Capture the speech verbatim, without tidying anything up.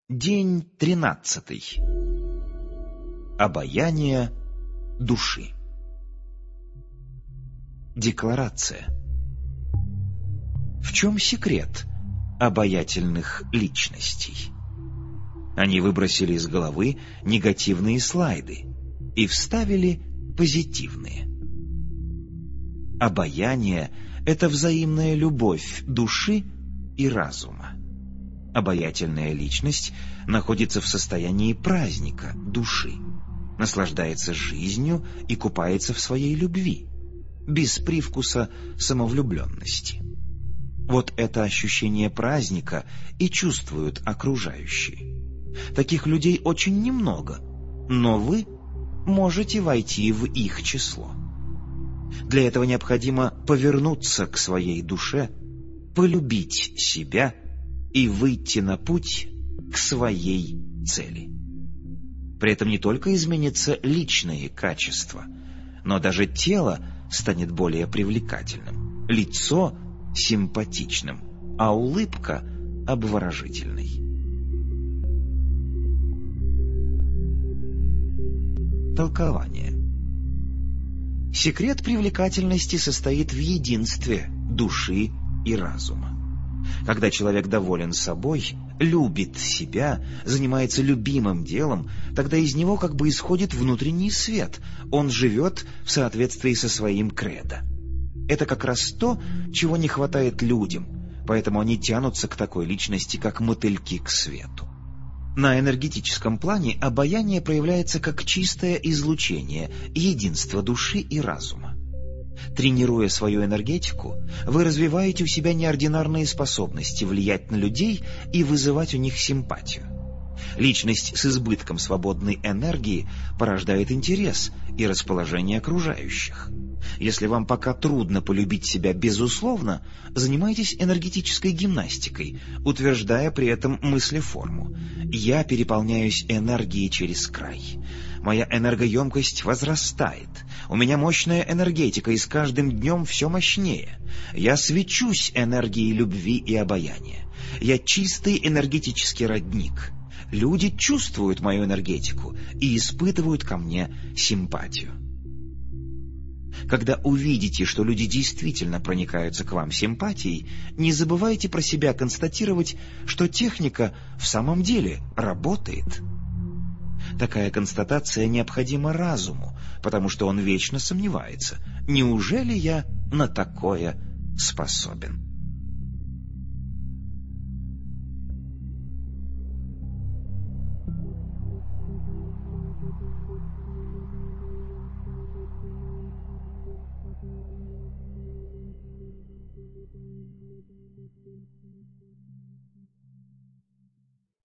День тринадцатый. Обаяние души. Декларация. В чем секрет обаятельных личностей? Они выбросили из головы негативные слайды и вставили позитивные. Обаяние — это взаимная любовь души и разума. Обаятельная личность находится в состоянии праздника души, наслаждается жизнью и купается в своей любви, без привкуса самовлюбленности. Вот это ощущение праздника и чувствуют окружающие. Таких людей очень немного, но вы можете войти в их число. Для этого необходимо повернуться к своей душе, полюбить себя и выйти на путь к своей цели. При этом не только изменятся личные качества, но даже тело станет более привлекательным, лицо симпатичным, а улыбка обворожительной. Толкование. Секрет привлекательности состоит в единстве души и разума. Когда человек доволен собой, любит себя, занимается любимым делом, тогда из него как бы исходит внутренний свет, он живет в соответствии со своим кредо. Это как раз то, чего не хватает людям, поэтому они тянутся к такой личности, как мотыльки к свету. На энергетическом плане обаяние проявляется как чистое излучение, единство души и разума. Тренируя свою энергетику, вы развиваете у себя неординарные способности влиять на людей и вызывать у них симпатию. Личность с избытком свободной энергии порождает интерес и расположение окружающих. Если вам пока трудно полюбить себя безусловно, занимайтесь энергетической гимнастикой, утверждая при этом мыслеформу. «Я переполняюсь энергией через край. Моя энергоемкость возрастает. У меня мощная энергетика, и с каждым днем все мощнее. Я свечусь энергией любви и обаяния. Я чистый энергетический родник. Люди чувствуют мою энергетику и испытывают ко мне симпатию». Когда увидите, что люди действительно проникаются к вам симпатией, не забывайте про себя констатировать, что техника в самом деле работает. Такая констатация необходима разуму, потому что он вечно сомневается: неужели я на такое способен?